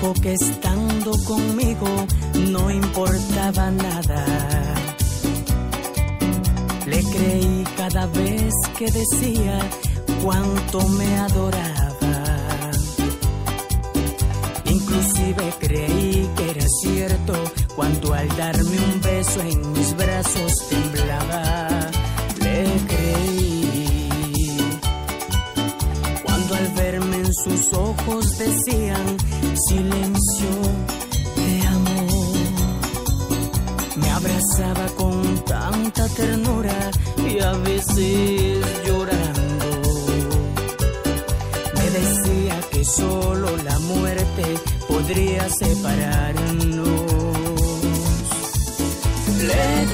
dijo que estando conmigo no importaba nada. Le creí cada vez que decía cuánto me adoraba. Inclusive creí que era cierto cuando al darme un beso en mis brazos temblaba. Le creí cuando al verme en sus ojos decían silencio, te amo. Me abrazaba con tanta ternura y a veces llorando. Me decía que solo la muerte podría separarnos. Le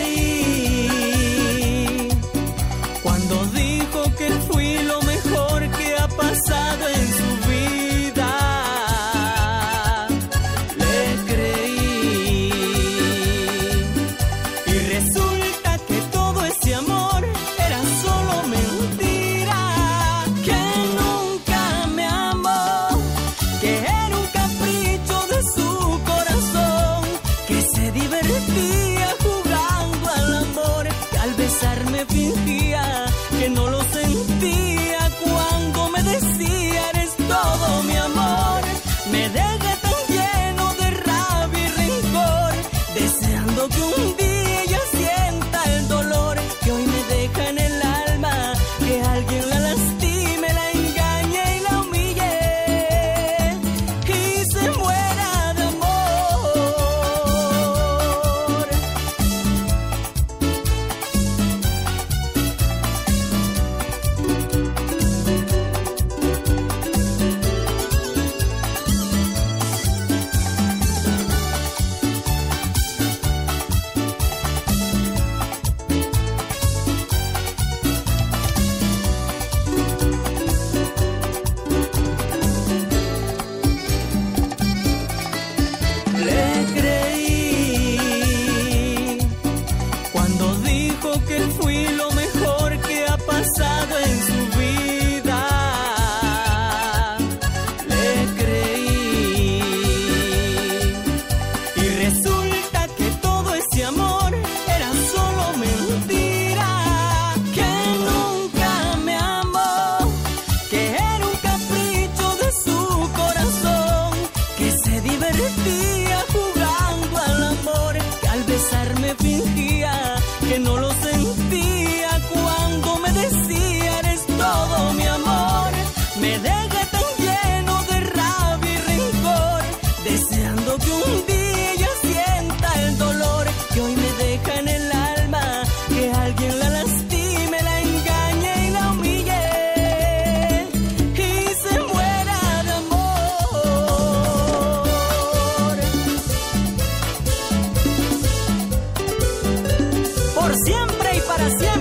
creí cuando dijo que fui lo mejor que ha pasado en su vida. Le creí y resulta que todo ese amor era solo mentira, que nunca me amó, que era un capricho de su corazón, que se divertía jugando al amor, que al besarme fingía que no lo sentía cuando me decía eres todo mi amor. Me dejé tan lleno de rabia y rencor, deseando que un día ella sienta el dolor que hoy me deja en el alma, que alguien la lastime, la engañe y la humille y se muera de amor. Le creí cuando dijo que fui lo mejor que ha pasado en su vida. Le creí y resulta que todo ese amor era solo mentira, que nunca me amó, que era un capricho de su corazón, que se divertía jugando al amor, que al besarme fingía que no lo sentía cuando me decía eres todo mi amor. Me dejé tan lleno de rabia y rencor, deseando que un día ella sienta el dolor que hoy me deja en el alma, que alguien la lastime, la engañe y la humille y se muera de amor. Por siempre y para siempre.